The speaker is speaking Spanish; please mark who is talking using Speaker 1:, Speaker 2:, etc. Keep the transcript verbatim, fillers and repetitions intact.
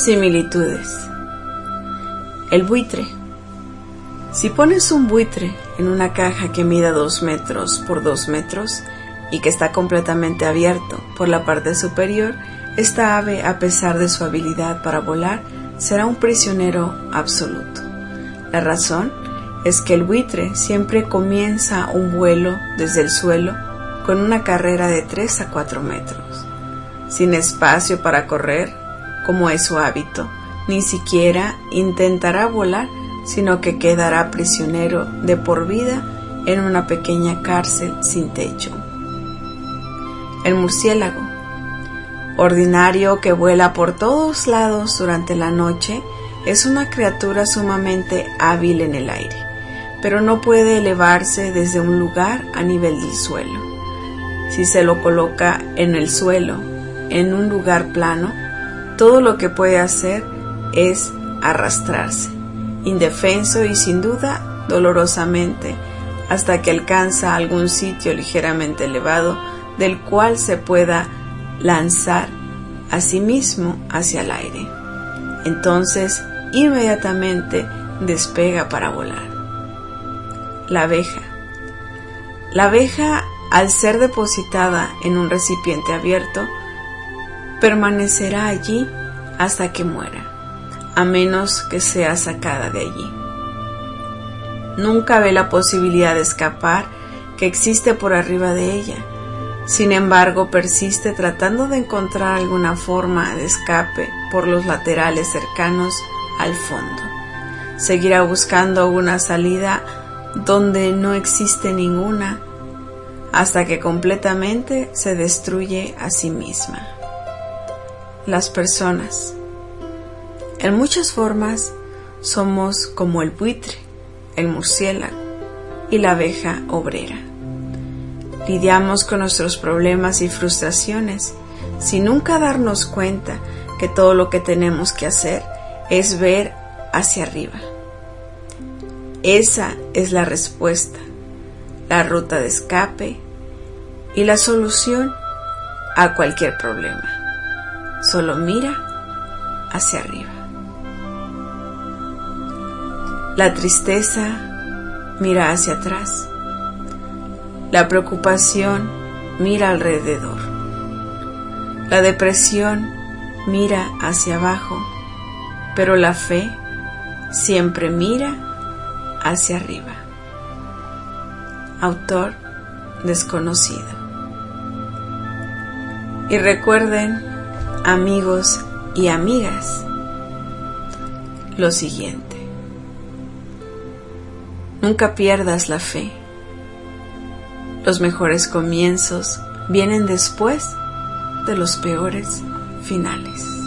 Speaker 1: Similitudes. El buitre. Si pones un buitre en una caja que mida dos metros por dos metros y que está completamente abierto por la parte superior, esta ave, a pesar de su habilidad para volar, será un prisionero absoluto. La razón es que el buitre siempre comienza un vuelo desde el suelo con una carrera de tres a cuatro metros, sin espacio para correr, como es su hábito. Ni siquiera intentará volar, sino que quedará prisionero de por vida en una pequeña cárcel sin techo. El murciélago, ordinario que vuela por todos lados durante la noche, es una criatura sumamente hábil en el aire, pero no puede elevarse desde un lugar a nivel del suelo. Si se lo coloca en el suelo, en un lugar plano, todo lo que puede hacer es arrastrarse, indefenso y sin duda dolorosamente, hasta que alcanza algún sitio ligeramente elevado del cual se pueda lanzar a sí mismo hacia el aire. Entonces, inmediatamente despega para volar. La abeja. La abeja, al ser depositada en un recipiente abierto, permanecerá allí hasta que muera, a menos que sea sacada de allí. Nunca ve la posibilidad de escapar que existe por arriba de ella. Sin embargo, persiste tratando de encontrar alguna forma de escape por los laterales cercanos al fondo. Seguirá buscando una salida donde no existe ninguna, hasta que completamente se destruye a sí misma. Las personas. En muchas formas somos como el buitre, el murciélago y la abeja obrera. Lidiamos con nuestros problemas y frustraciones sin nunca darnos cuenta que todo lo que tenemos que hacer es ver hacia arriba. Esa es la respuesta, la ruta de escape y la solución a cualquier problema. Solo mira hacia arriba. La tristeza mira hacia atrás. La preocupación mira alrededor. La depresión mira hacia abajo, pero la fe siempre mira hacia arriba. Autor desconocido. Y recuerden, amigos y amigas, lo siguiente: nunca pierdas la fe. Los mejores comienzos vienen después de los peores finales.